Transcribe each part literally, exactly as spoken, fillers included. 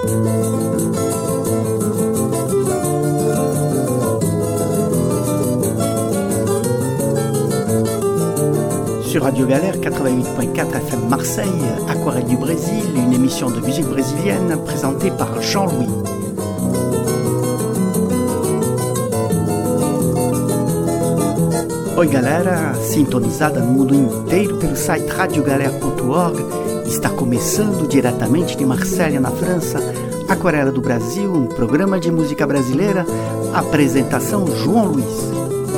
Sur Radio Galère quatre-vingt-huit point quatre F M Marseille, Aquarelle du Brésil, une émission de musique brésilienne présentée par Jean-Louis. Oi galera, sintonizada no mundo inteiro pelo site radio galera ponto org, está começando diretamente de Marselha, na França, Aquarela do Brasil, um programa de música brasileira, apresentação João Luiz.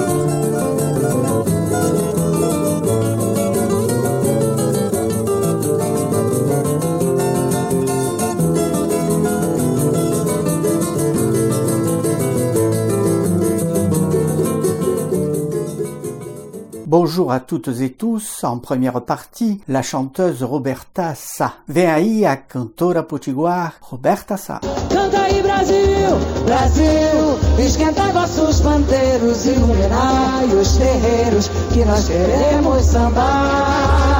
Bonjour à toutes et tous, en première partie, la chanteuse Roberta Sá. Vem aí a cantora potiguar Roberta Sá. Canta aí Brasil, Brasil, esquenta vossos pandeiros, iluminai os terreiros, que nós queremos sambar.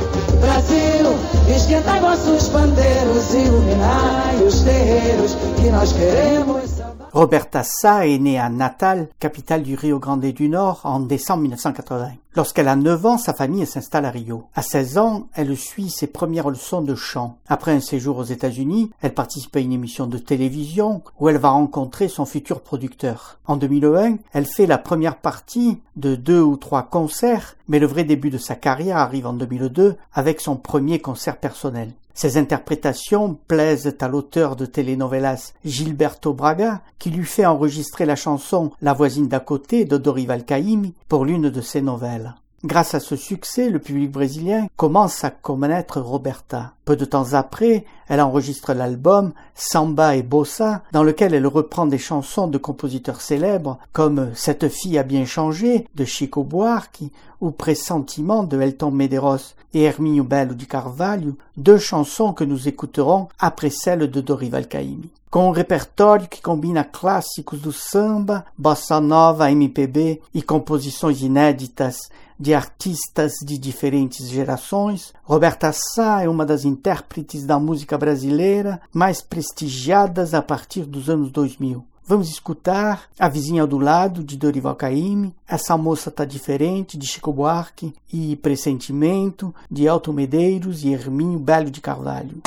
Brasil, esquenta vossos pandeiros, iluminai os terreiros, que nós queremos sambar. Roberta Sá est née à Natal, capitale du Rio Grande du Nord, en décembre mille neuf cent quatre-vingts. Lorsqu'elle a neuf ans, sa famille s'installe à Rio. À seize ans, elle suit ses premières leçons de chant. Après un séjour aux États-Unis, elle participe à une émission de télévision où elle va rencontrer son futur producteur. En deux mille un, elle fait la première partie de deux ou trois concerts, mais le vrai début de sa carrière arrive en deux mille deux avec son premier concert personnel. Ses interprétations plaisent à l'auteur de telenovelas Gilberto Braga, qui lui fait enregistrer la chanson La voisine d'à côté de Dorival Caymmi pour l'une de ses nouvelles. Grâce à ce succès, le public brésilien commence à connaître Roberta. Peu de temps après, elle enregistre l'album Samba et Bossa, dans lequel elle reprend des chansons de compositeurs célèbres comme Cette fille a bien changé de Chico Buarque ou Pressentiment de Elton Medeiros et Herminho Belo de Carvalho, deux chansons que nous écouterons après celles de Dorival Caymmi. Com um repertório que combina clássicos do samba, bossa nova, M P B e composições inéditas de artistas de diferentes gerações, Roberta Sá é uma das intérpretes da música brasileira mais prestigiadas a partir dos anos dois mil. Vamos escutar A Vizinha do Lado, de Dorival Caymmi, Essa Moça Tá Diferente, de Chico Buarque, e Pressentimento, de Elton Medeiros e Herminho Belo de Carvalho.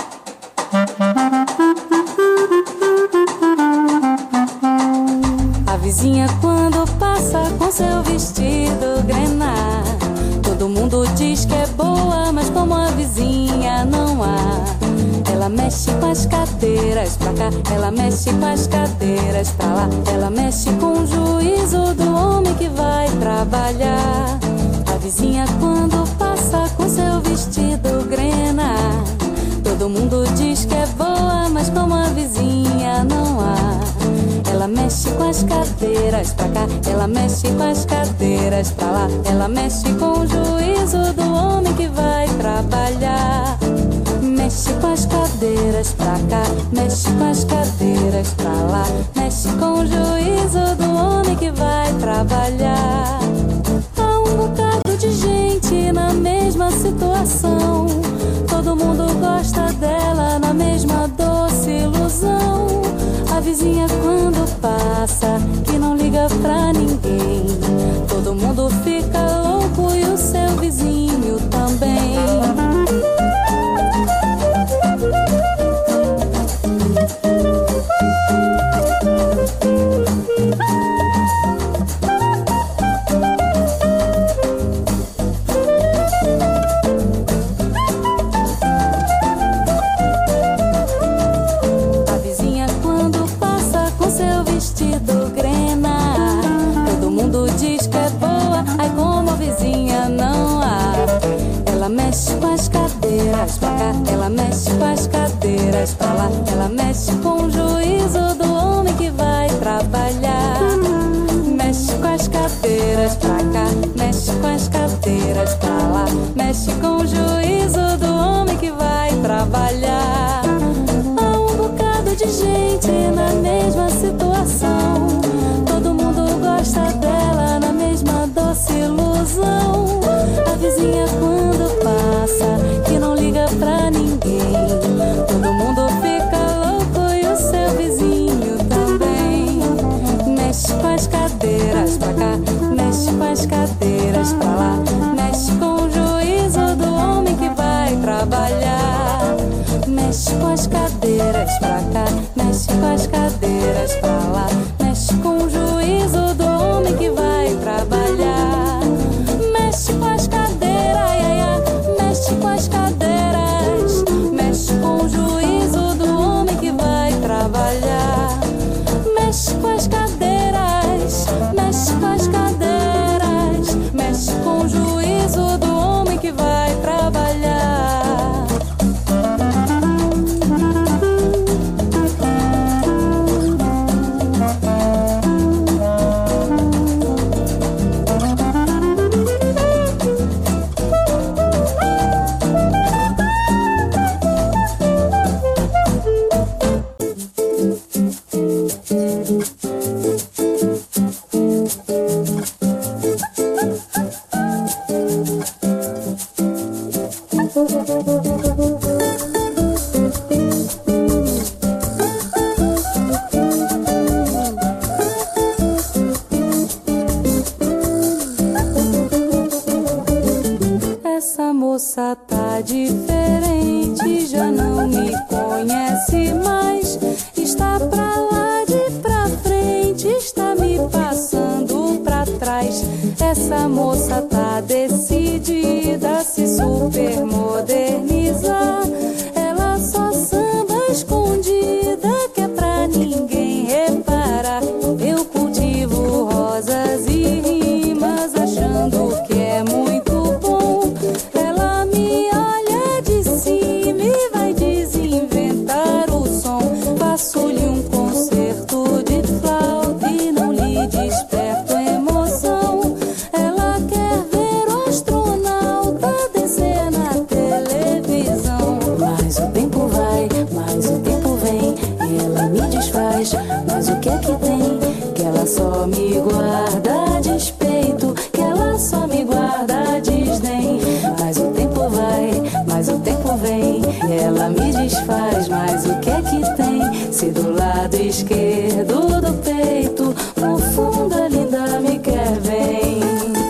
A vizinha quando passa com seu vestido grená, todo mundo diz que é boa, mas como a vizinha não há. Ela mexe com as cadeiras pra cá, ela mexe com as cadeiras pra lá, ela mexe com o juízo do homem que vai trabalhar. A vizinha quando passa com seu vestido grená, todo mundo diz que é boa, mas como a vizinha não há. Ela mexe com as cadeiras pra cá, ela mexe com as cadeiras pra lá, ela mexe com o juízo do homem que vai trabalhar. Mexe com as cadeiras pra cá, mexe com as cadeiras pra lá, mexe com o juízo do homem que vai trabalhar. Há um bocado de gente na mesma situação, todo mundo gosta dela na mesma doce ilusão. A vizinha quando passa, que não liga pra ninguém, todo mundo fica louco e o seu vizinho também. Ela mexe com as cadeiras pra lá, ela mexe com o juízo do homem que vai trabalhar. Mexe com as cadeiras pra cá, mexe com as cadeiras pra lá, mexe com o juízo do homem que vai trabalhar. Há um bocado de gente na mesma situação, todo mundo gosta dela na mesma doce ilusão. A vizinha quando passa, que não liga pra ninguém, todo mundo fica louco cadeiras pra cá, mexe com as cadeiras pra lá, mexe com o juízo do homem que vai trabalhar. Mexe com as cadeiras, ai, ai, ai, mexe com as cadeiras, mexe com o juízo do homem que vai trabalhar. Mexe com as cadeiras, mexe com as cadeiras, mexe com o juízo do homem que vai trabalhar. Essa moça tá diferente, já não me conhece mais. Está pra lá de pra frente, está me passando pra trás. Essa moça tá decidida a se supermodernizar. Ela só samba escondida, que é pra ninguém reparar. Eu cultivo rosas e rimas, achando que é muito bom. Ela me olha de cima e vai desinventar o som. Faço-lhe um concerto de flauta e não lhe desperto emoção. Ela quer ver o astronauta descer na televisão. Mas o tempo vai, mas o tempo vem, e ela me desfaz. Mas o que é que tem? Que ela só me guarda despeito, que ela só me guarda desdém. Mas o tempo vai, mas o tempo vem, e ela me desfaz. Mas o que é que tem? Se do lado esquerdo do peito, no fundo a linda me quer bem.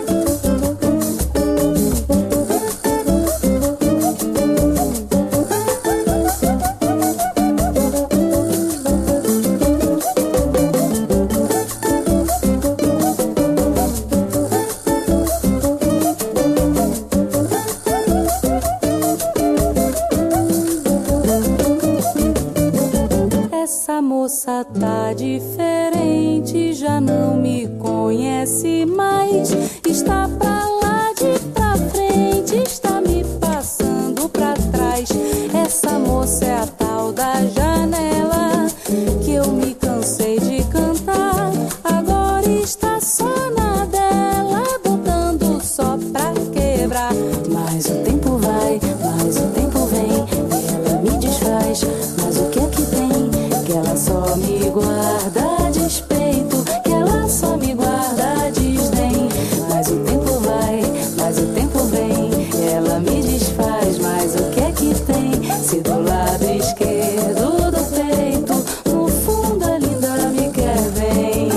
Essa moça tá diferente, já não me conhece mais. Está pra lá de pra frente, está me passando pra trás. Essa moça é a tal da janela, que eu me cansei de cantar. Agora está só na dela, botando só pra quebrar. Mas o tempo vai, mas o tempo vem, e ela me desfaz. Mas o que é que tem? Que ela só me guarda despeito, que ela só me guarda desdém. Mas o tempo vai, mas o tempo vem, e ela me desfaz. Mas o que é que tem? Se do lado esquerdo do peito, no fundo a linda me quer bem.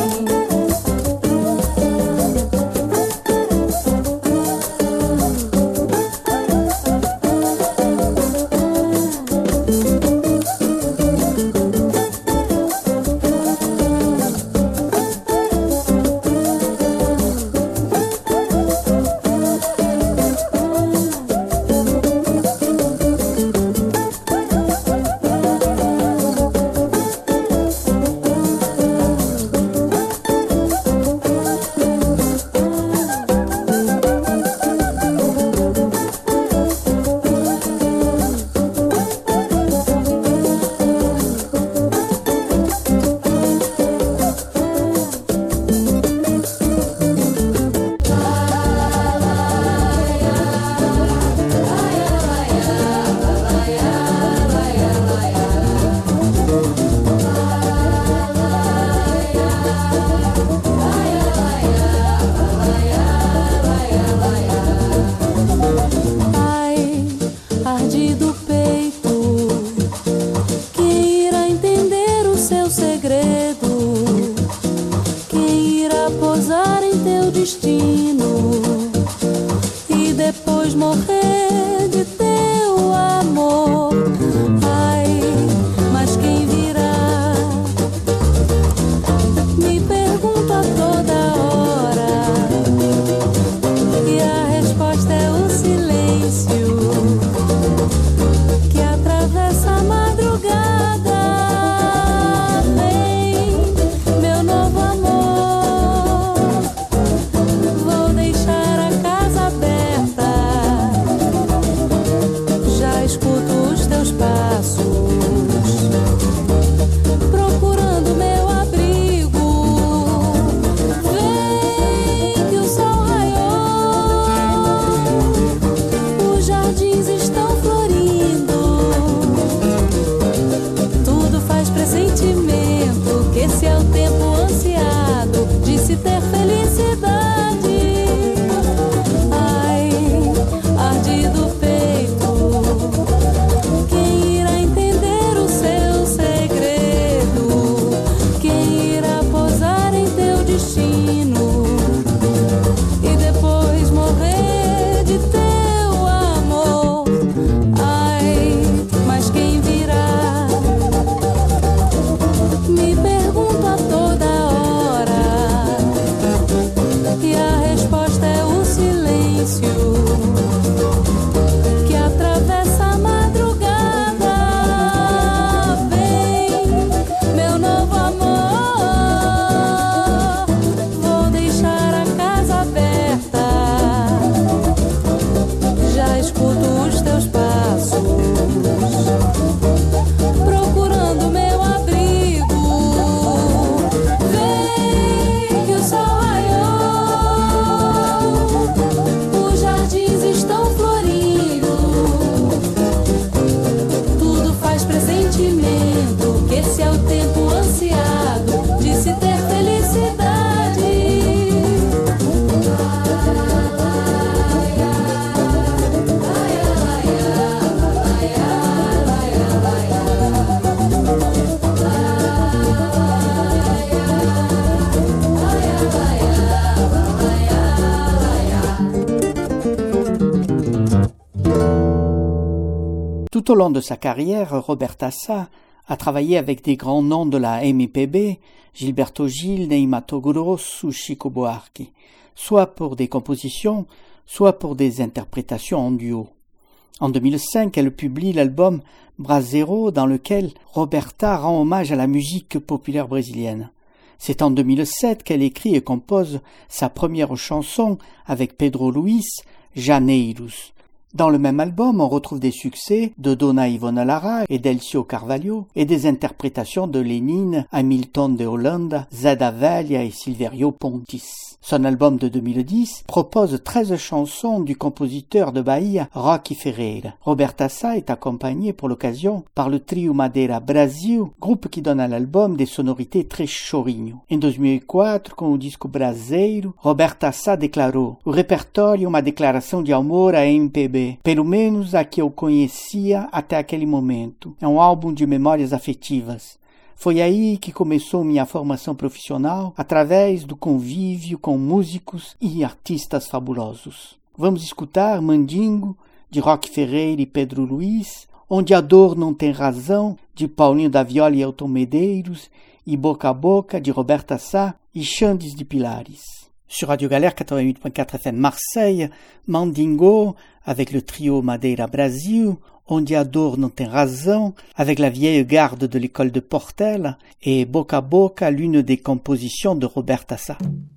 Tout au long de sa carrière, Roberta Sá a travaillé avec des grands noms de la M P B, Gilberto Gil, Ney Matogrosso ou Chico Buarque, soit pour des compositions, soit pour des interprétations en duo. En deux mille cinq, elle publie l'album Brasileiro, dans lequel Roberta rend hommage à la musique populaire brésilienne. C'est en deux mille sept qu'elle écrit et compose sa première chanson avec Pedro Luiz, Janeiros. Dans le même album, on retrouve des succès de Dona Ivona Lara et d'Elcio Carvalho et des interprétations de Lénine, Hamilton de Holanda, Zada Velha et Silvério Pontis. Son album de deux mille dix propose treize chansons du compositeur de Bahia, Rocky Ferreira. Roberta Sá est accompagnée pour l'occasion par le trio Madeira Brasil, groupe qui donne à l'album des sonorités très chorinho. Em dois mil e quatro, com o disco Brasileiro, Roberta Sá declarou: "O repertório é uma declaração de amor à M P B. Pelo menos a que eu conhecia até aquele momento. É um álbum de memórias afetivas. Foi aí que começou minha formação profissional, através do convívio com músicos e artistas fabulosos." Vamos escutar Mandingo, de Rocky Ferreira e Pedro Luiz, Onde a Dor Não Tem Razão, de Paulinho da Viola e Elton Medeiros, e Boca a Boca, de Roberta Sá e Xandes de Pilares. Sur Radio Galère quatre-vingt-huit point quatre F M Marseille, Mandingo avec le trio Madeira Brasil, Onde a Dor Não Tem Razão avec la vieille garde de l'école de Portela et Boca a Boca, l'une des compositions de Roberta Sá.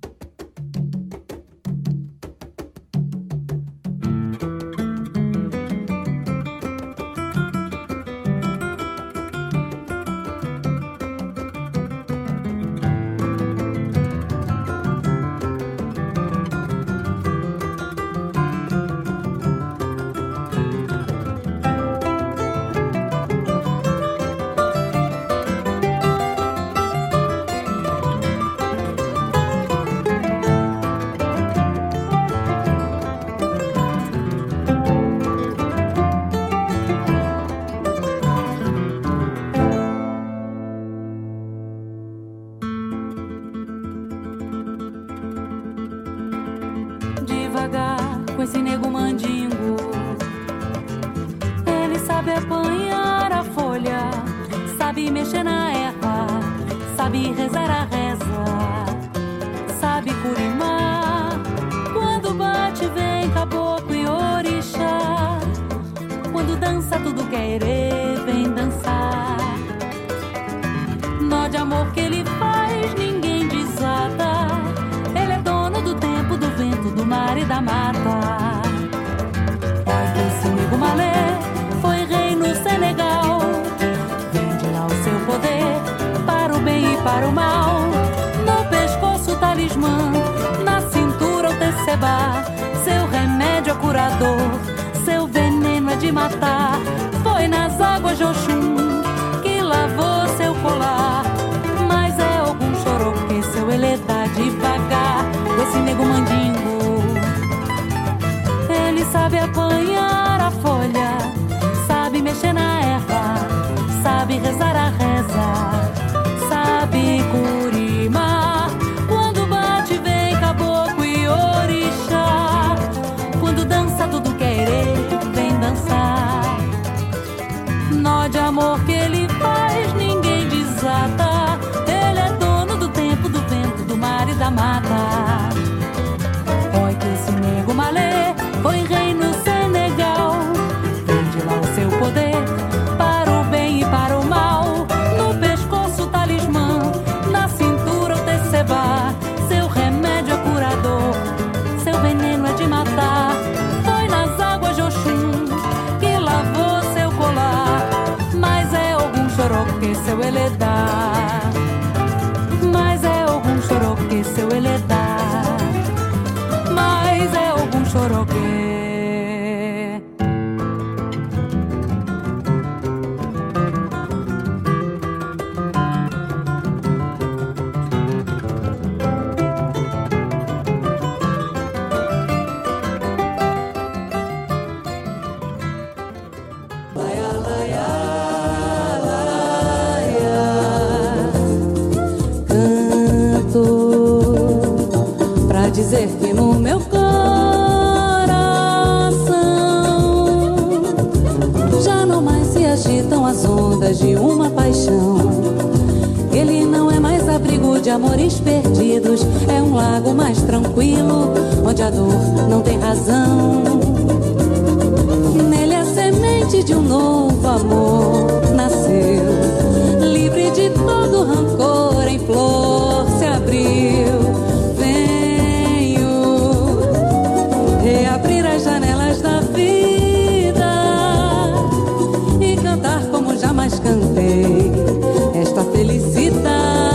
Com esse nego mandingo, ele sabe apanhar a folha, sabe mexer na erva, sabe rezar a reza, sabe curimar. Quando bate vem caboclo e orixá, quando dança tudo querer vem dançar. Nó de amor que ele faz ninguém desata, ele é dono do tempo, do vento, do mar e da mata. Esse nego malê foi rei no Senegal, vende lá o seu poder para o bem e para o mal. No pescoço o talismã, na cintura o tecebá, seu remédio é curador, seu veneno é de matar. Foi nas águas de Oxum que lavou seu colar, mas é algum choroque, seu ele dá devagar. Esse nego mandingo, ele sabe apanhar a folha, sabe mexer na erva, sabe rezar a reza, sabe curimar. Quando bate vem caboclo e orixá, quando dança tudo querer vem dançar. Nó de amor que ele faz ninguém desata, ele é dono do tempo, do vento, do mar e da mata. Oi que esse nego malê foi rei no Senegal, vende lá o seu poder para o bem e para o mal. No pescoço o talismã, na cintura o tecebá, seu remédio é curador, seu veneno é de matar. Foi nas águas de Oxum que lavou seu colar, mas é algum choroque, seu ele dá, mas é algum choroque, seu ele dá, mas é algum choroque. Dizer que no meu coração já não mais ondas de uma paixão. Ele não é mais abrigo de amores perdidos, é um lago mais tranquilo, onde a dor não tem razão. Nele a semente de um novo amor nasceu, livre de todo rancor, em flor se abriu. Venho reabrir as janelas da vida e cantar como jamais cantei esta felicidade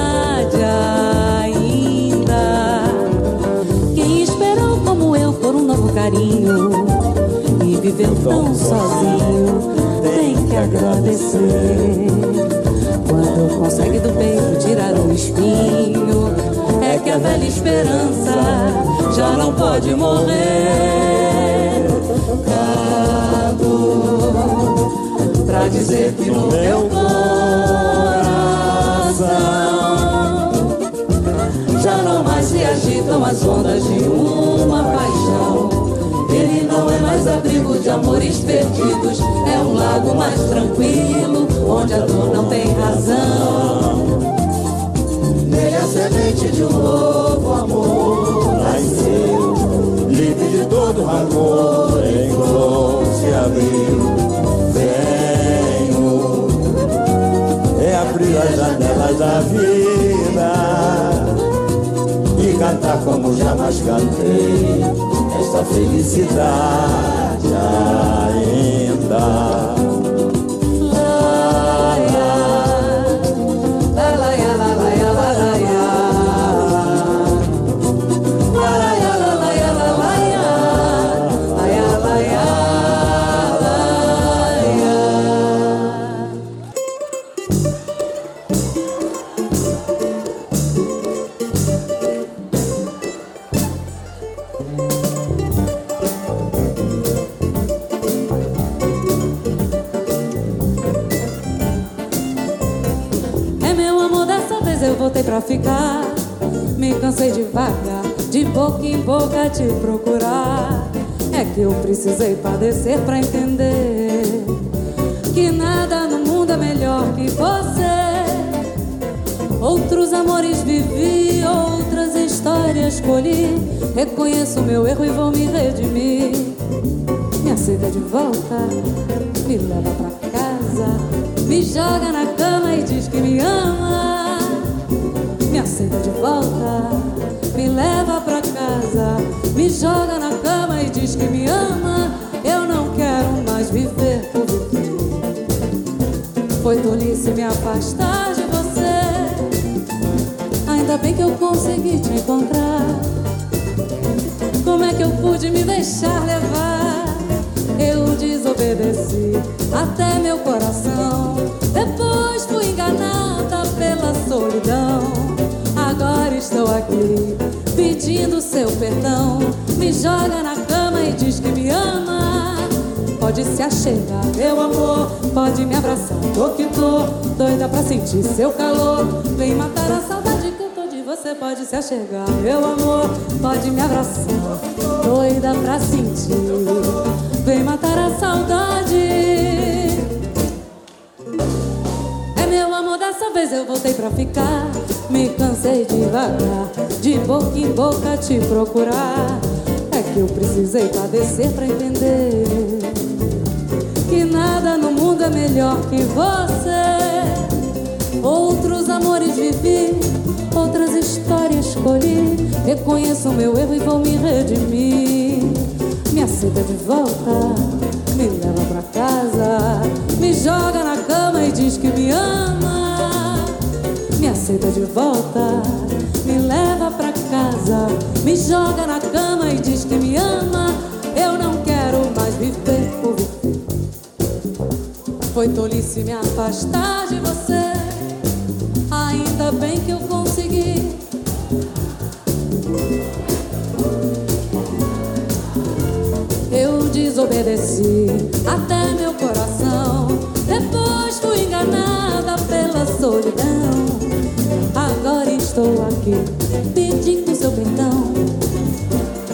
ainda. Quem esperou como eu por um novo carinho e viveu tão sozinho tem que agradecer. Quando consegue do peito tirar um espinho, é que a velha esperança já não pode morrer. Canto pra dizer que no meu já não mais se agitam as ondas de uma paixão. Ele não é mais abrigo de amores perdidos, é um lago mais tranquilo, onde a dor não tem razão. Nele a semente de um novo amor nasceu, livre de todo rancor, em flor se abriu. Venho reabrir as janelas da vida e cantar como jamais cantei esta felicidade ainda. Pra ficar, me cansei de vagar, de boca em boca te procurar. É que eu precisei padecer pra entender que nada no mundo é melhor que você. Outros amores vivi, outras histórias colhi. Reconheço meu erro e vou me redimir. Me aceita de volta, me leva pra casa, me joga na cama e diz que me ama. Me aceita de volta, me leva pra casa, me joga na cama e diz que me ama. Eu não quero mais viver por viver. Foi tolice me afastar de você. Ainda bem que eu consegui te encontrar. Como é que eu pude me deixar levar? Eu desobedeci até meu coração. Depois fui enganada pela solidão. Agora estou aqui pedindo seu perdão. Me joga na cama e diz que me ama. Pode se achegar, meu amor, pode me abraçar. Tô que tô, doida pra sentir seu calor. Vem matar a saudade que eu tô de você. Pode se achegar, meu amor, pode me abraçar. Doida pra sentir, vem matar a saudade. É meu amor, dessa vez eu voltei pra ficar. Me cansei de vagar, de boca em boca te procurar. É que eu precisei padecer pra entender que nada no mundo é melhor que você. Outros amores vivi, outras histórias escolhi. Reconheço o meu erro e vou me redimir. Me aceita de volta, me leva pra casa, me joga na cama e diz que me ama. Me aceita de volta, me leva pra casa, me joga na cama e diz que me ama. Eu não quero mais viver por viver. Foi tolice me afastar de você. Ainda bem que eu consegui. Eu desobedeci até meu coração. Depois fui enganada pela solidão. Agora estou aqui pedindo seu perdão.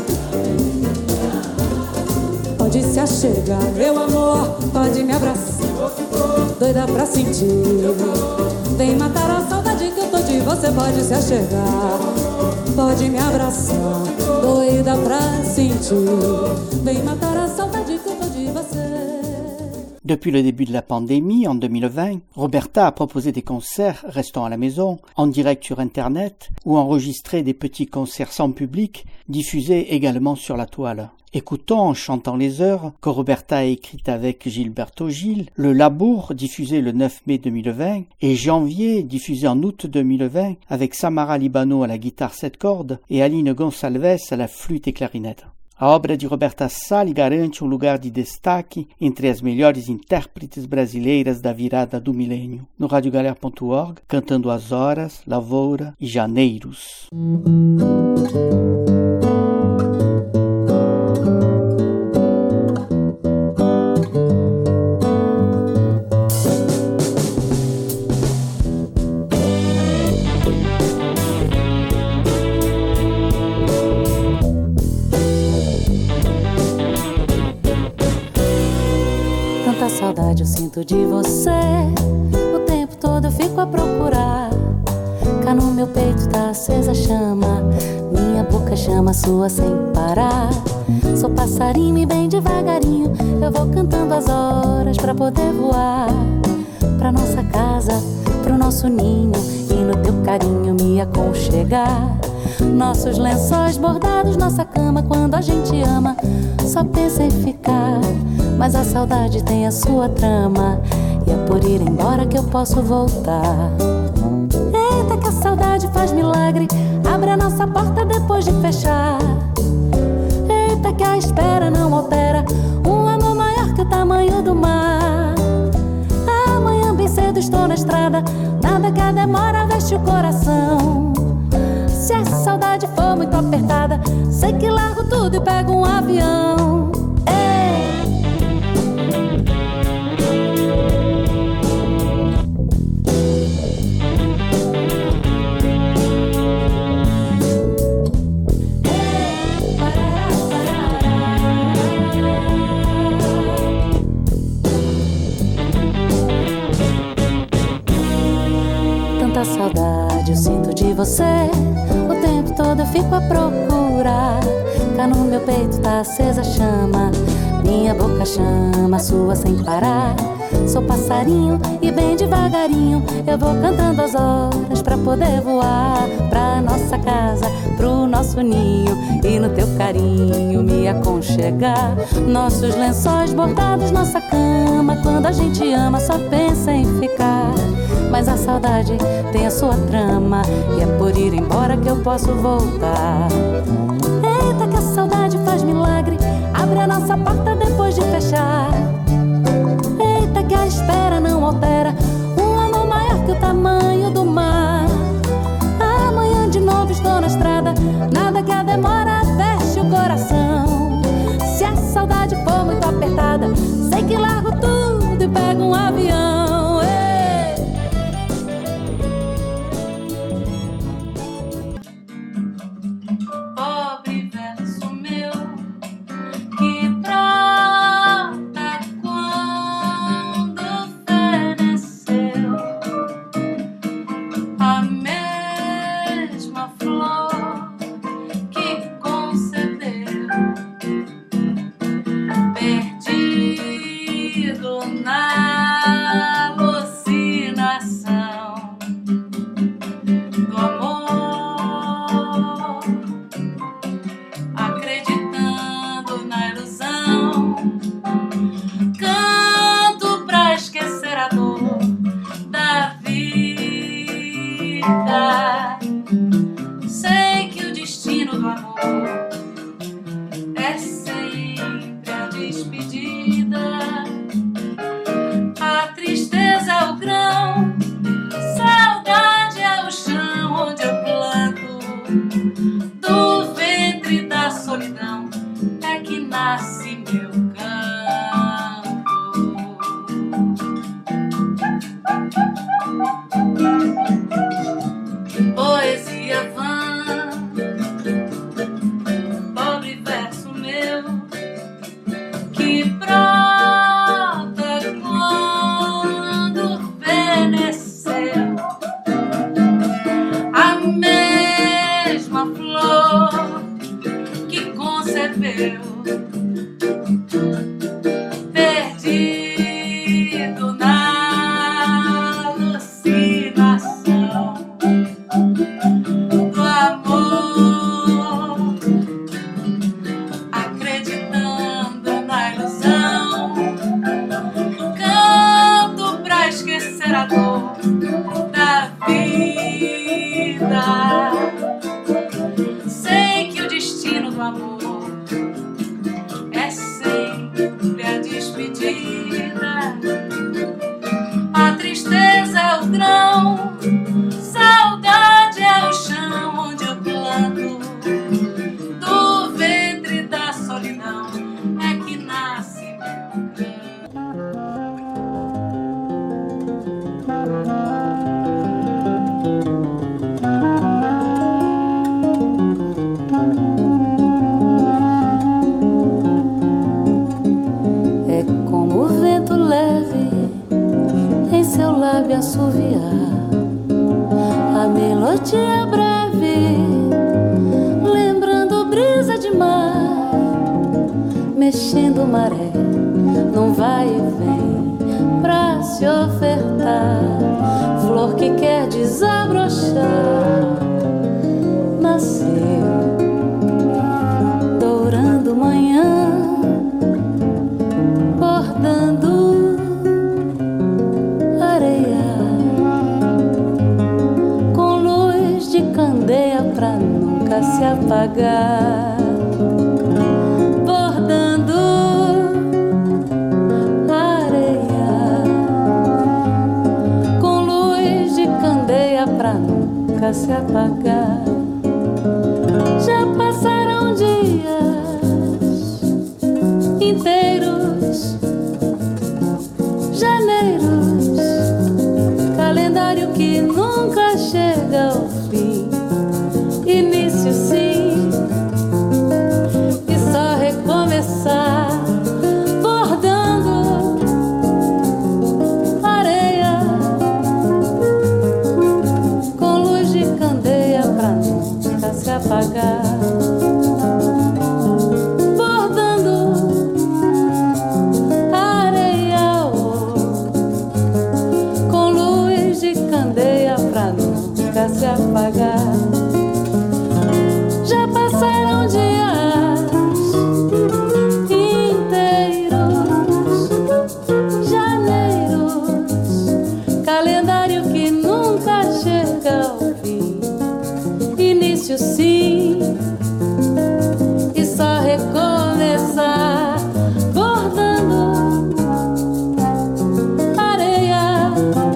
Pode se achegar, meu amor, pode me abraçar. doida pra sentir. Vem matar a saudade que eu tô de você, pode se achegar, pode me abraçar, doida pra sentir. Vem matar a saudade que eu tô de você. Depuis le début de la pandémie, en deux mille vingt, Roberta a proposé des concerts restant à la maison, en direct sur Internet, ou enregistré des petits concerts sans public, diffusés également sur la toile. Écoutons en chantant les heures que Roberta a écrites avec Gilberto Gil, Le Labour, diffusé le neuf mai deux mille vingt, et Janvier, diffusé en août deux mille vingt, avec Samara Libano à la guitare sept cordes et Aline Gonçalves à la flûte et clarinette. A obra de Roberta Sall garante um lugar de destaque entre as melhores intérpretes brasileiras da virada do milênio. No radiogalera ponto org, cantando as horas, lavoura e janeiros. Saudade eu sinto de você, o tempo todo eu fico a procurar. Cá no meu peito tá acesa a chama, minha boca chama a sua sem parar. Sou passarinho e bem devagarinho eu vou cantando as horas pra poder voar pra nossa casa, pro nosso ninho e no teu carinho me aconchegar. Nossos lençóis bordados, nossa cama, quando a gente ama só pensa em ficar. Mas a saudade tem a sua trama e é por ir embora que eu posso voltar. Eita que a saudade faz milagre, abre a nossa porta depois de fechar. Eita que a espera não altera um amor maior que o tamanho do mar. Amanhã bem cedo estou na estrada, nada que a demora veste o coração. Se a saudade for muito apertada, sei que largo tudo e pego um avião. Tanta saudade eu sinto de você, o tempo todo eu fico a procurar. Cá no meu peito tá acesa a chama, minha boca chama a sua sem parar. Sou passarinho e bem devagarinho eu vou cantando as horas pra poder voar pra nossa casa, pro nosso ninho e no teu carinho me aconchegar. Nossos lençóis bordados, nossa cama, quando a gente ama só pensa em ficar. Mas a saudade tem a sua trama e é por ir embora que eu posso voltar. Eita que a saudade faz milagre, abre a nossa porta depois de fechar. Eita que a espera não altera um amor maior que o tamanho do mar. Amanhã de novo estou na estrada, nada que a demora veste o coração. Se a saudade for muito apertada, sei que largo tudo e pego um avião. perdido na alucinação do amor, acreditando na ilusão, no canto pra esquecer a dor da vida. Sei que o destino do amor é sempre a despedida. A tristeza é o grão, saudade é o chão onde eu planto. Do ventre da solidão é que nasce meu canto. É como o vento leve em seu lábio assoviar, a melodia breve, lembrando brisa de mar, mexendo maré, num vai e vem pra se ofertar. Flor que quer desabrochar, nasceu dourando manhã, bordando areia, com luz de candeia pra nunca se apagar, bordando areia, com luz de candeia pra nunca se apagar. Já passaram dias inteiros, janeiros, calendário que nunca chega ao fim, início sim, e só recomeçar, bordando areia, com luz de candeia pra nunca se apagar, bordando areia, oh, com luz de candeia pra nunca se apagar. Já passaram dias inteiros, janeiros, calendário que nunca chega ao fim, início sim, e só recomeçar, bordando areia,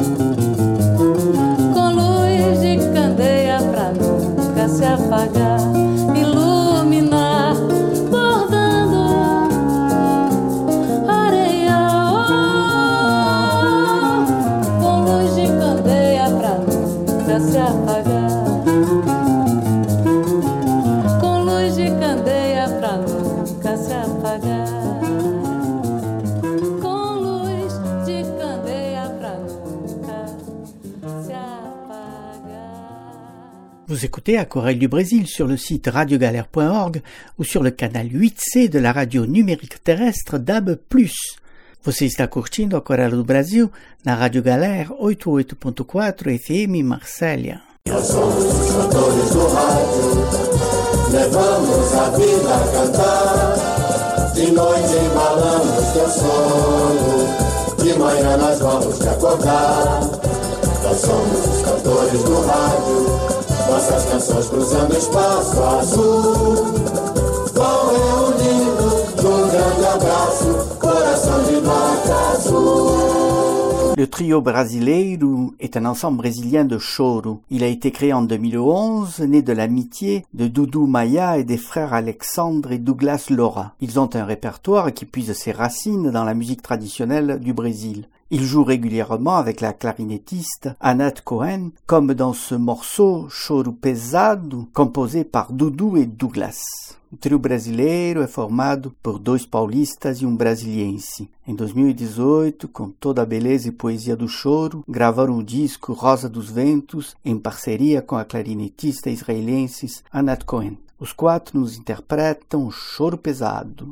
com luz de candeia pra nunca se apagar, iluminar, bordando areia, oh, com luz de candeia pra nunca se apagar, com luz de candeia pra nunca se apagar, com luz de candeia pra nunca se apagar. Vous écoutez Aquarelle du Brésil sur le site radio galère point org ou sur le canal huit C de la radio numérique terrestre D A B plus. Você está curtindo Aquarelle do Brasil na Rádio Galera oitenta e oito ponto quatro F M Marsella. Nós somos os cantores do rádio, levamos a vida a cantar. De noite embalamos teu sono, de manhã nós vamos te acordar. Nós somos os cantores do rádio, nossas canções cruzando espaço azul. Vão reunindo num grande abraço, coração de nota azul. Le trio Brasileiro est un ensemble brésilien de choro. Il a été créé en deux mille onze, né de l'amitié de Dudu Maia et des frères Alexandre et Douglas Lora. Ils ont un répertoire qui puise ses racines dans la musique traditionnelle du Brésil. Ils jouent régulièrement avec la clarinettiste Anat Cohen, comme dans ce morceau Choro Pesado, composé par Dudu et Douglas. O trio brasileiro é formado por dois paulistas e um brasiliense. Em dois mil e dezoito, com toda a beleza e poesia do choro, gravaram o disco Rosa dos Ventos em parceria com a clarinetista israelense Anat Cohen. Os quatro nos interpretam Choro Pesado.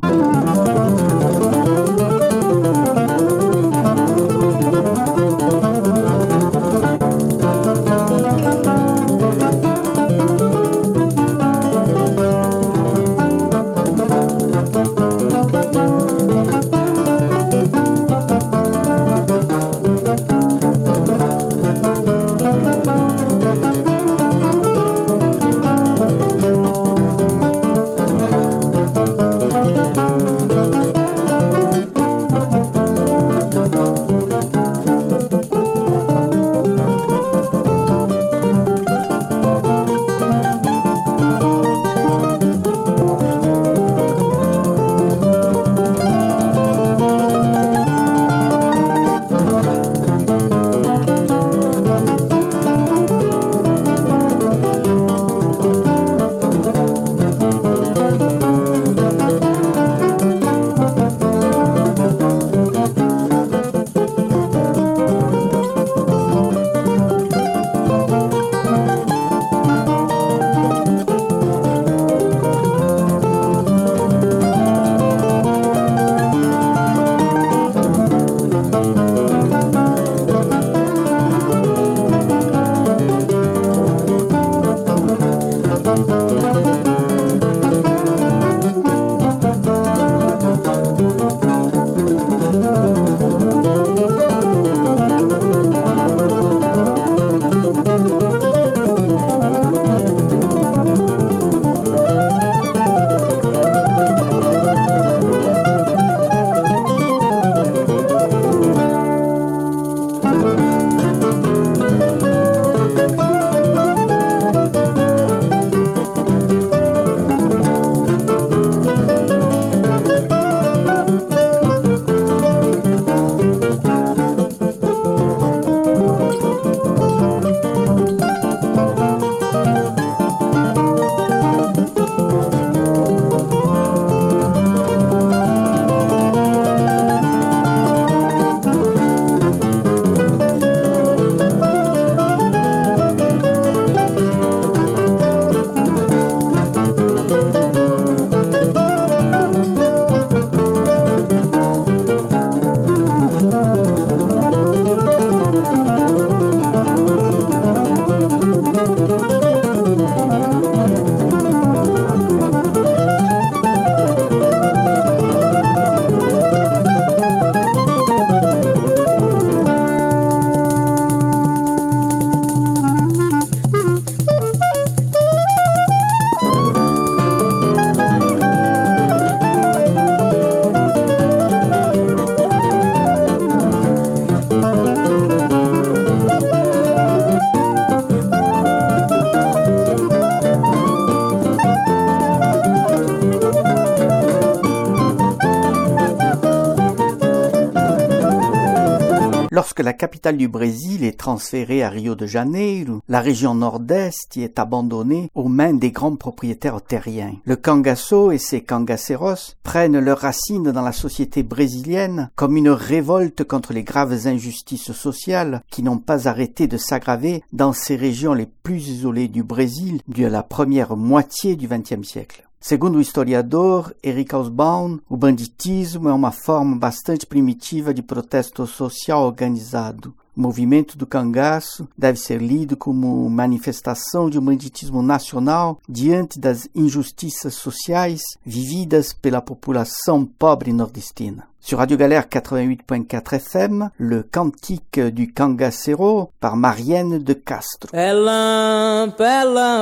Lorsque la capitale du Brésil est transférée à Rio de Janeiro, la région nord-est y est abandonnée aux mains des grands propriétaires terriens. Le cangaço et ses cangaceiros prennent leurs racines dans la société brésilienne comme une révolte contre les graves injustices sociales qui n'ont pas arrêté de s'aggraver dans ces régions les plus isolées du Brésil de la première moitié du vingtième siècle. Segundo o historiador Eric Hobsbawm, o banditismo é uma forma bastante primitiva de protesto social organizado. O movimento do cangaço deve ser lido como manifestação de um banditismo nacional diante das injustiças sociais vividas pela população pobre nordestina. Sur Radio Galère quatre-vingt-huit point quatre F M, le cantique du cangaceiro par Marianne de Castro. Pelam, pelam,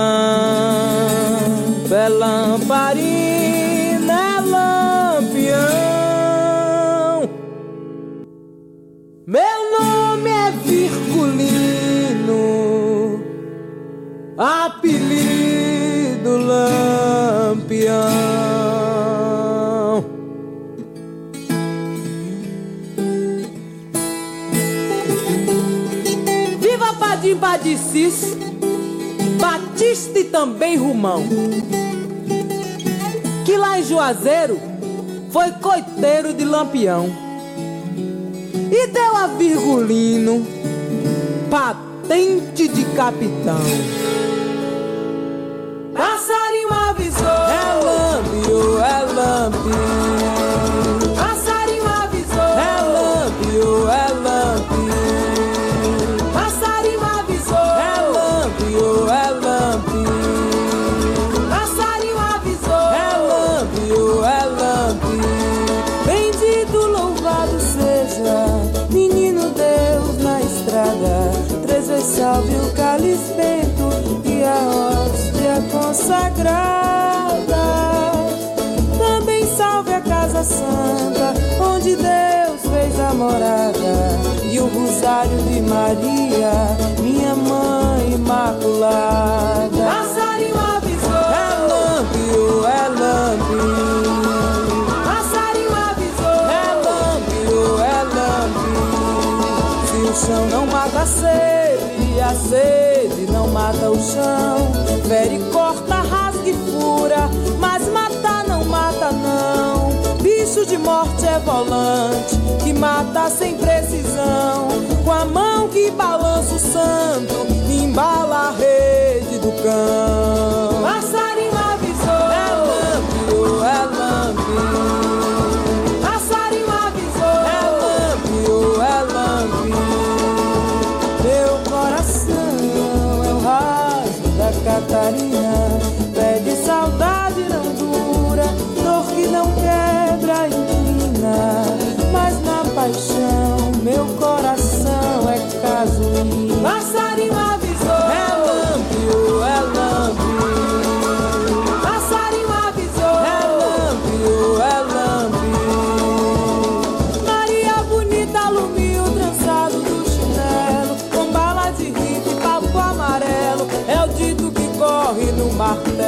pelam, pelam, parina, lampião. Meu nome é Virgulino, apelido Lampião. Viva Padim Padicis, Batista e também Rumão, que lá em Juazeiro foi coiteiro de Lampião e deu a Virgulino patente de capitão. Passarinho salve o cálice bento e a hóstia consagrada. Também salve a casa santa, onde Deus fez a morada, e o rosário de Maria, minha mãe imaculada. Passarinho avisou, é Lâmpio, é Lâmpio. Passarinho avisou, é Lâmpio, é Lâmpio. Se o chão não mata a sede, a sede não mata o chão. Fere, corta, rasga e fura, mas matar não mata não. Bicho de morte é volante, que mata sem precisão. Com a mão que balança o santo, embala a rede do cão. Passarinho avisou, é Lâmpio, é Lâmpio. Passarinho avisou, é Lâmpio, é Lâmpio. Meu coração é o rasgo da Catarina, pede saudade não dura, dor que não quebra inclina, mas na paixão meu coração é casuína. Passarinho avisou, é Lâmpio, é Lâmpio. Passarinho avisou, é Lâmpio, é Lâmpio. Maria bonita alumia o trançado do chinelo, com bala de rita e papo amarelo, é o dito que corre no martelo.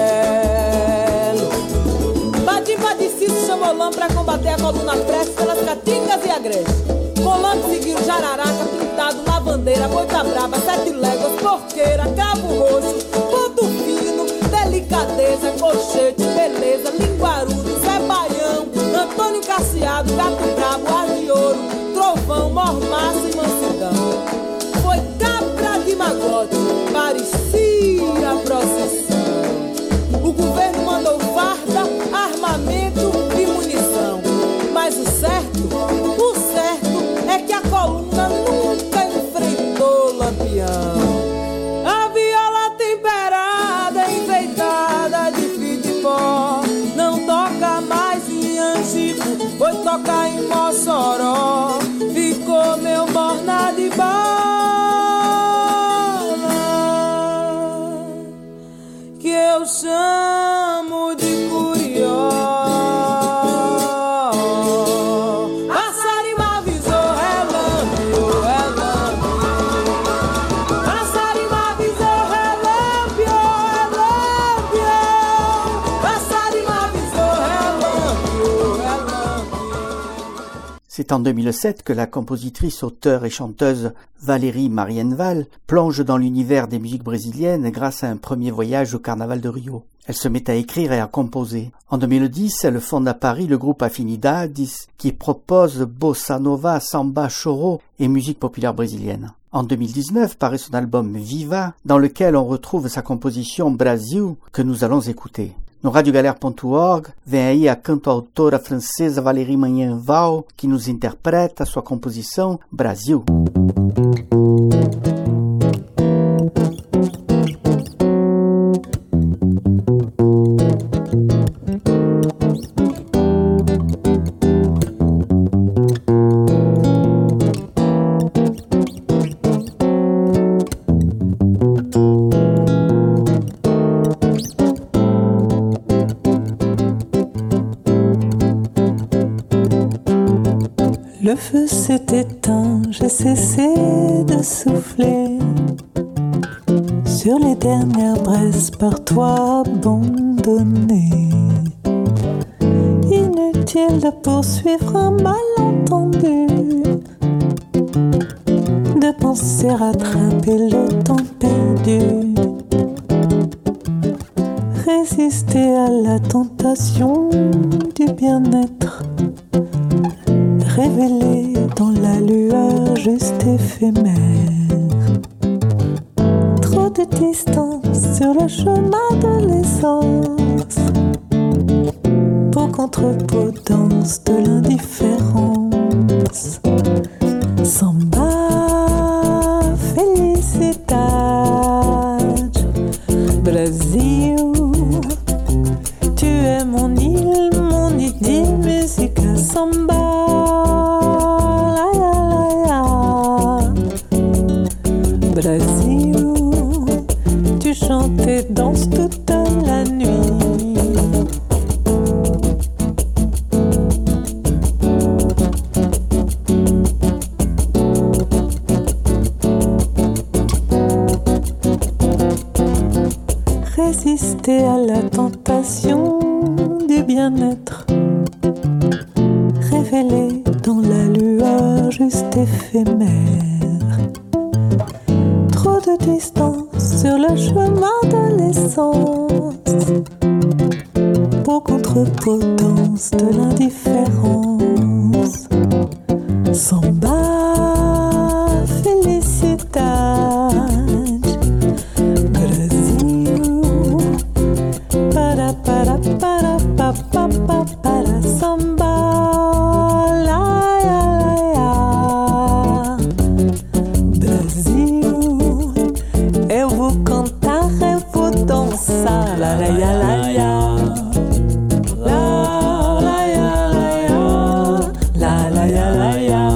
Badim Badicice chamou Lã pra combater a coluna prece pelas caatingas e agreste. Colã seguiu jararaca, pintado, lavandeira, boita brava, sete léguas, porqueira, cabo roxo, ponto fino, delicadeza, colchete, beleza, linguarudo, Zé Baião, Antônio Casseado, gato brabo, ar de ouro, trovão, mormaço e mansidão. Foi cabra de magote, parecia a procissão. O governo mandou farda, armamento e munição, mas o certo, o certo é que a coluna nunca enfrentou Lampião. A viola temperada, enfeitada de fita e pó, não toca mais em Angico, foi tocar em Mossoró. Ficou meu morna de bala, que eu chamo de curió. Passarinho avisou, é Lâmpio, é Lâmpio. Passarinho avisou, é Lâmpio, é Lâmpio. Passarinho avisou, é Lâmpio, é Lâmpio. C'est en deux mille sept que la compositrice, auteure et chanteuse Valérie Marienval plonge dans l'univers des musiques brésiliennes grâce à un premier voyage au Carnaval de Rio. Elle se met à écrire et à composer. En deux mille dix, elle fonde à Paris le groupe Afinidades qui propose bossa nova, samba, choro et musique populaire brésilienne. En deux mille dix-neuf paraît son album Viva, dans lequel on retrouve sa composition Brasil que nous allons écouter. No radio galère ponto org vem aí a cantautora francesa Valérie Marienval, que nos interpreta a sua composição Brasil. Le feu s'est éteint, j'ai cessé de souffler sur les dernières braises par toi abandonnées. Inutile de poursuivre un malentendu, de penser rattraper le temps perdu, résister à la tentation du bien-être, révélé dans la lueur juste éphémère. Trop de distance sur le chemin de l'essence, pour contrepotent de l'indifférence. Samba, felicidade, Brasil, tu es mon île, mon idylle, musique à samba. Brasil. chante et danse toute la nuit. Résister à la tentation du bien-être, révélé dans la lueur juste éphémère. Trop de distance sur le chemin de l'essence, pour contrepotence de l'indifférence. Samba, felicidade, Brasil. Para, para, para, pa, pa, pa, para, samba. La, la, la, Brasil. Eu vou cantar, eu vou dançar. La, la, la, la, la. La, la, la, la, la, la, la, la.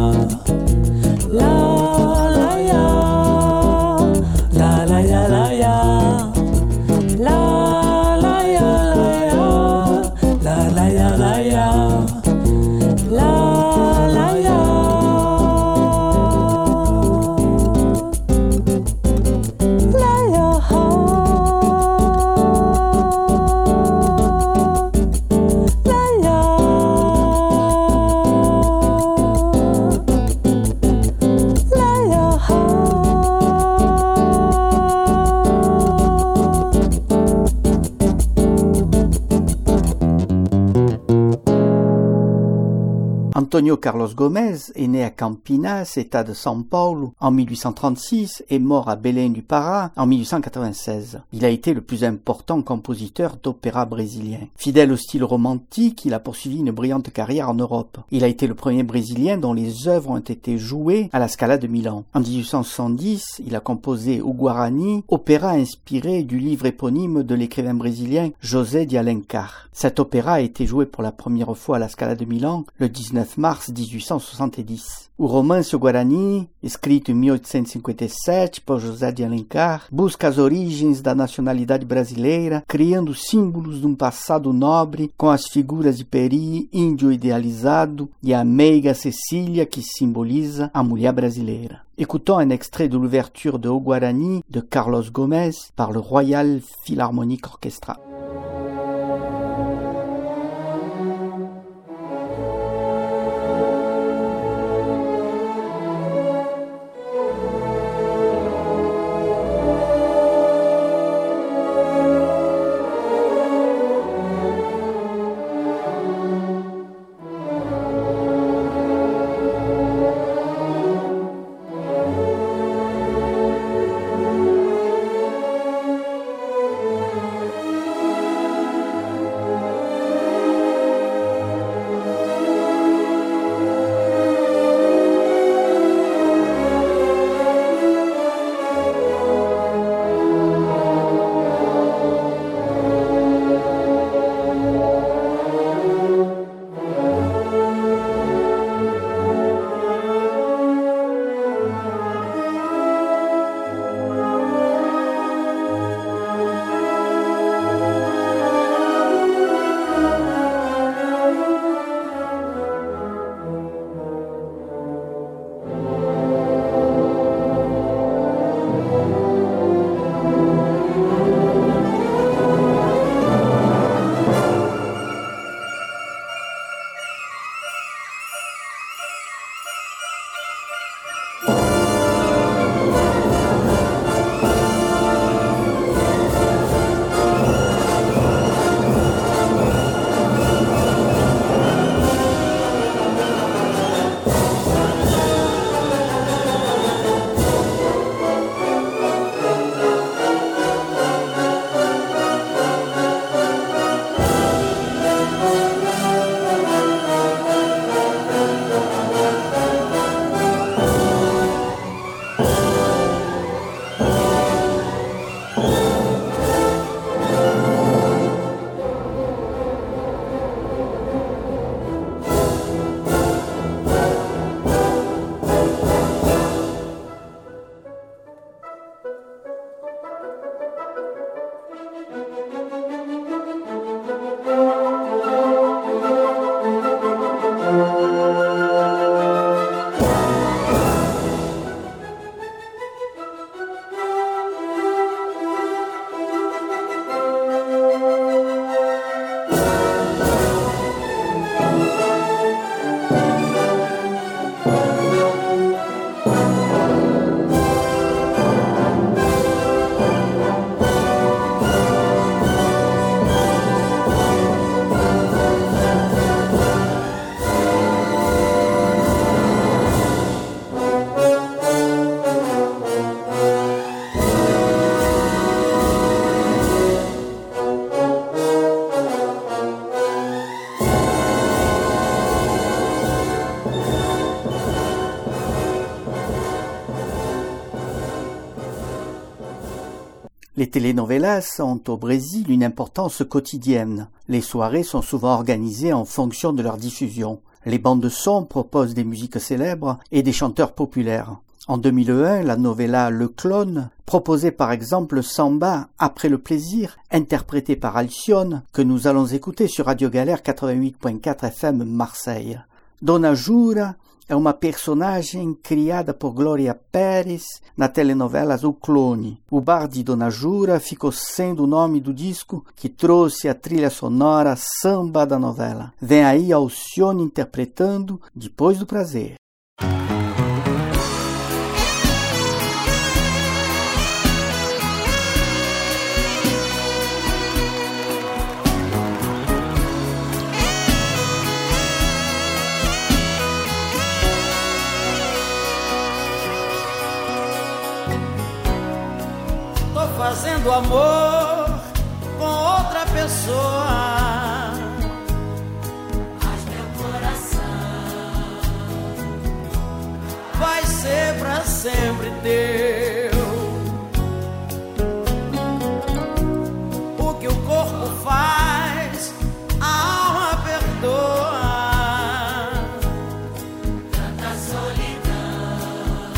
Antonio Carlos Gomes est né à Campinas, État de São Paulo, en mille huit cent trente-six et mort à Belém du Pará en mille huit cent quatre-vingt-seize. Il a été le plus important compositeur d'opéra brésilien. Fidèle au style romantique, il a poursuivi une brillante carrière en Europe. Il a été le premier Brésilien dont les œuvres ont été jouées à la Scala de Milan. En dix-huit cent soixante-dix, il a composé O Guarani, opéra inspiré du livre éponyme de l'écrivain brésilien José de Alencar. Cet opéra a été joué pour la première fois à la Scala de Milan le dix-neuf mars dix-huit cent soixante-dix. O romance O Guarani, escrito em mil oitocentos e cinquenta e sete por José de Alencar, busca as origens da nacionalidade brasileira, criando símbolos de um passado nobre com as figuras de Peri, índio idealizado, e a meiga Cecília, que simboliza a mulher brasileira. Écoutons un extrait de l'ouverture de O Guarani de Carlos Gomes par le Royal Philharmonic Orchestra. Les telenovelas ont au Brésil une importance quotidienne. Les soirées sont souvent organisées en fonction de leur diffusion. Les bandes son proposent des musiques célèbres et des chanteurs populaires. En deux mille un, la novella Le Clone proposait par exemple Samba après le plaisir, interprété par Alcione, que nous allons écouter sur Radio Galère quatre-vingt-huit virgule quatre F M Marseille. Dona Jura é uma personagem criada por Glória Pérez na telenovela O Clone. O bar de Dona Jura ficou sendo o nome do disco que trouxe a trilha sonora samba da novela. Vem aí Alcione interpretando Depois do Prazer. Fazendo amor com outra pessoa, mas meu coração vai ser pra sempre teu. O que o corpo faz, a alma perdoa. Tanta solidão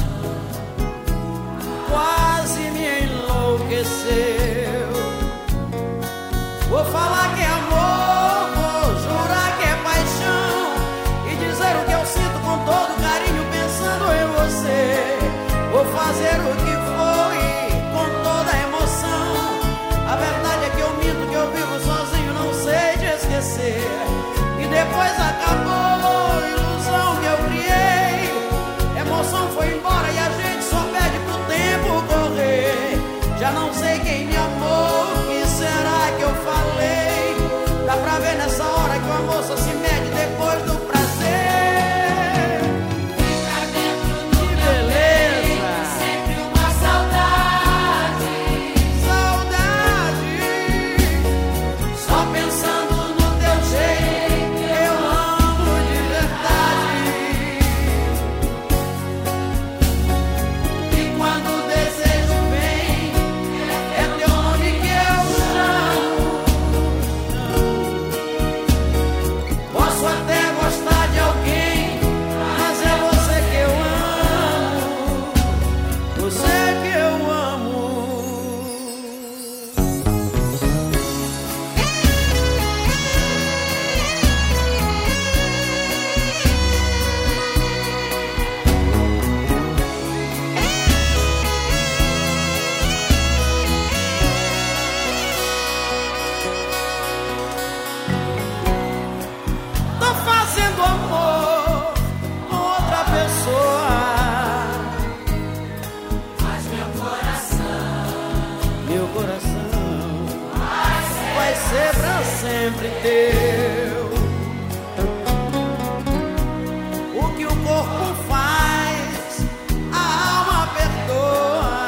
quase me enlouqueceu. Vou falar que é amor, vou jurar que é paixão e dizer o que eu sinto com todo carinho pensando em você. Vou fazer o que for e com toda emoção. A verdade é que eu minto, que eu vivo sozinho, não sei te esquecer. E depois acabou a ilusão que eu criei. Emoção foi embora e a gente só pede pro tempo correr. Já não sei quem me amou, o que será que eu falei? Dá pra ver nessa hora que o amor só se mede depois do prazer. Fica dentro do meu peito, sempre uma saudade. Saudade. Só pensando no teu jeito, eu amo de verdade. E quando o desejo vem, é teu nome que eu chamo. Posso até gostar de alguém, mas é você que eu amo. Você que eu amo. Tô fazendo amor com outra pessoa, mas meu coração, meu coração vai ser pra sempre teu. O que o corpo faz, a alma perdoa.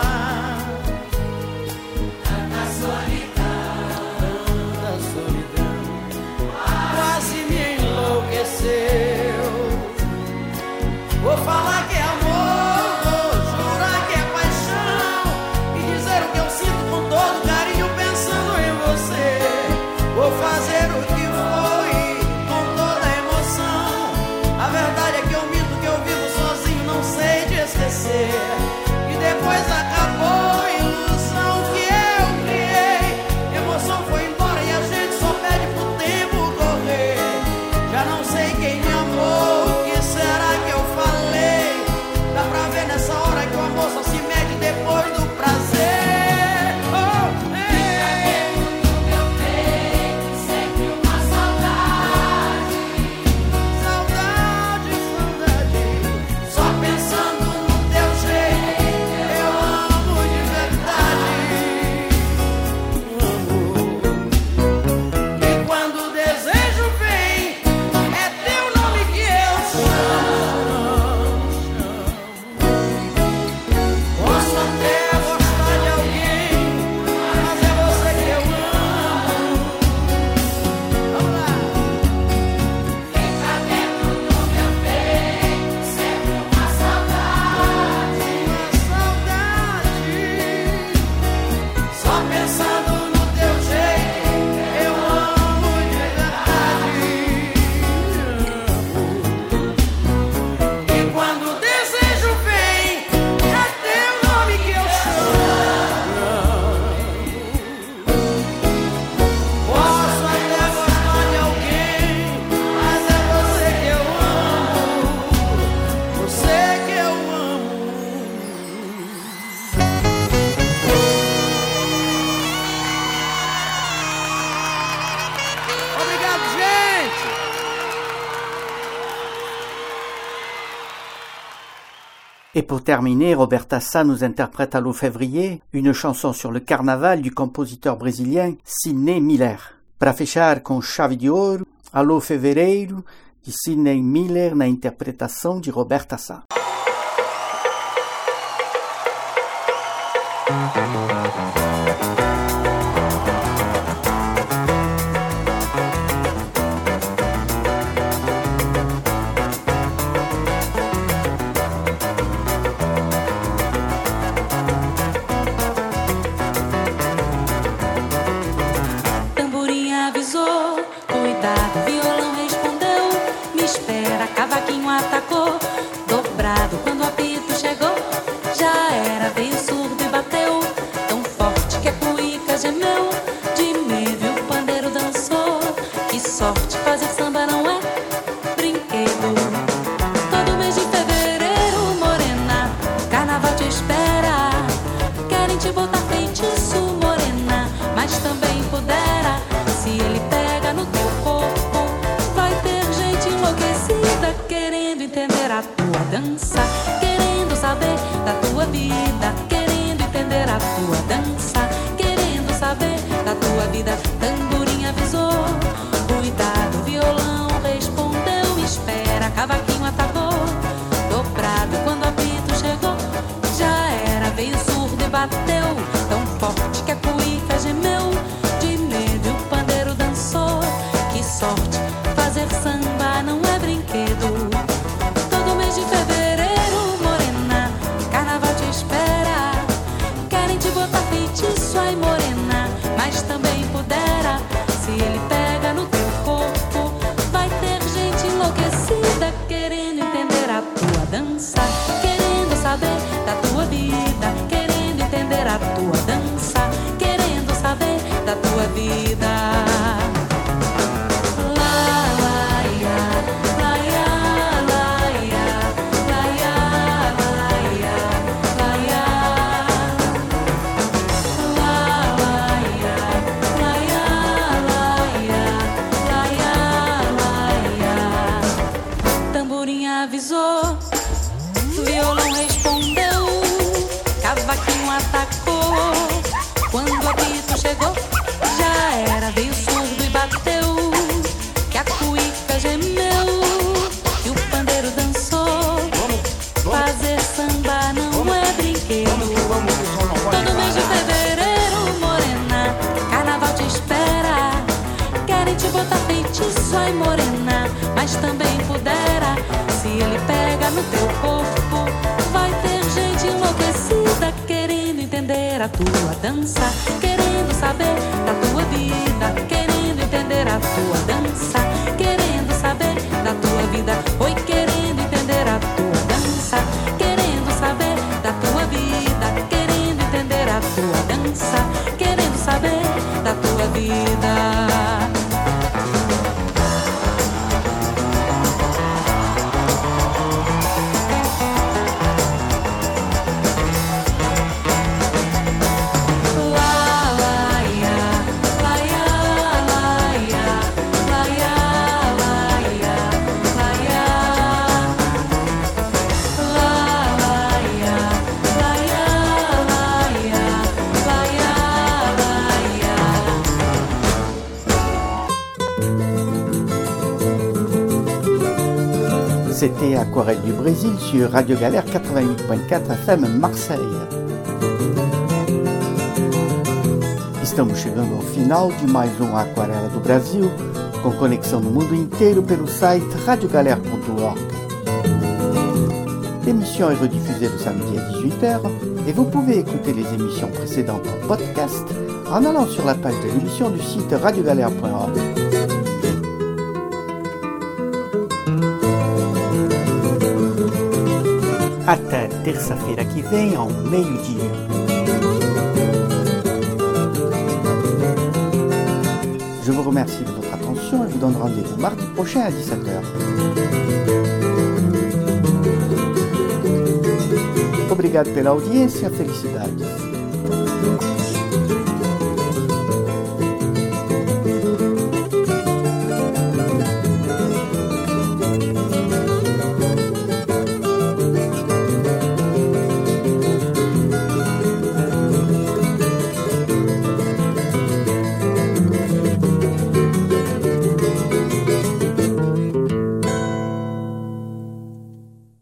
Tanta solidão, tanta solidão quase me enlouqueceu. Vou falar que é amor, vou jurar que é paixão e dizer o que eu sinto com todo carinho pensando em você. Vou fazer o que for e Et pour terminer, Roberta Sá nous interprète Alô Février, une chanson sur le carnaval du compositeur brésilien Sidney Miller. Para fechar com chave de ouro, Alô Fevereiro, de Sidney Miller na interpretação de Roberta Sá. a tua dança, querendo saber da tua vida, querendo entender a tua dança, querendo saber da tua vida, oi, querendo entender a tua dança, querendo saber da tua vida, querendo entender a tua dança, querendo saber da tua vida. C'était Aquarelle du Brésil sur Radio Galère quatre-vingt-huit point quatre F M Marseille. Estamos chegando ao final de mais um Aquarela do Brasil, com conexão no mundo inteiro pelo site radio galère ponto org. L'émission est rediffusée le samedi à dix-huit heures et vous pouvez écouter les émissions précédentes en podcast en allant sur la page de l'émission du site radio galère point org. Até terça-feira que vem, ao meio-dia. Je vous remercie de votre attention et vous donne rendez-vous mardi prochain à dix-sept heures. Obrigado pela audiência, felicidades.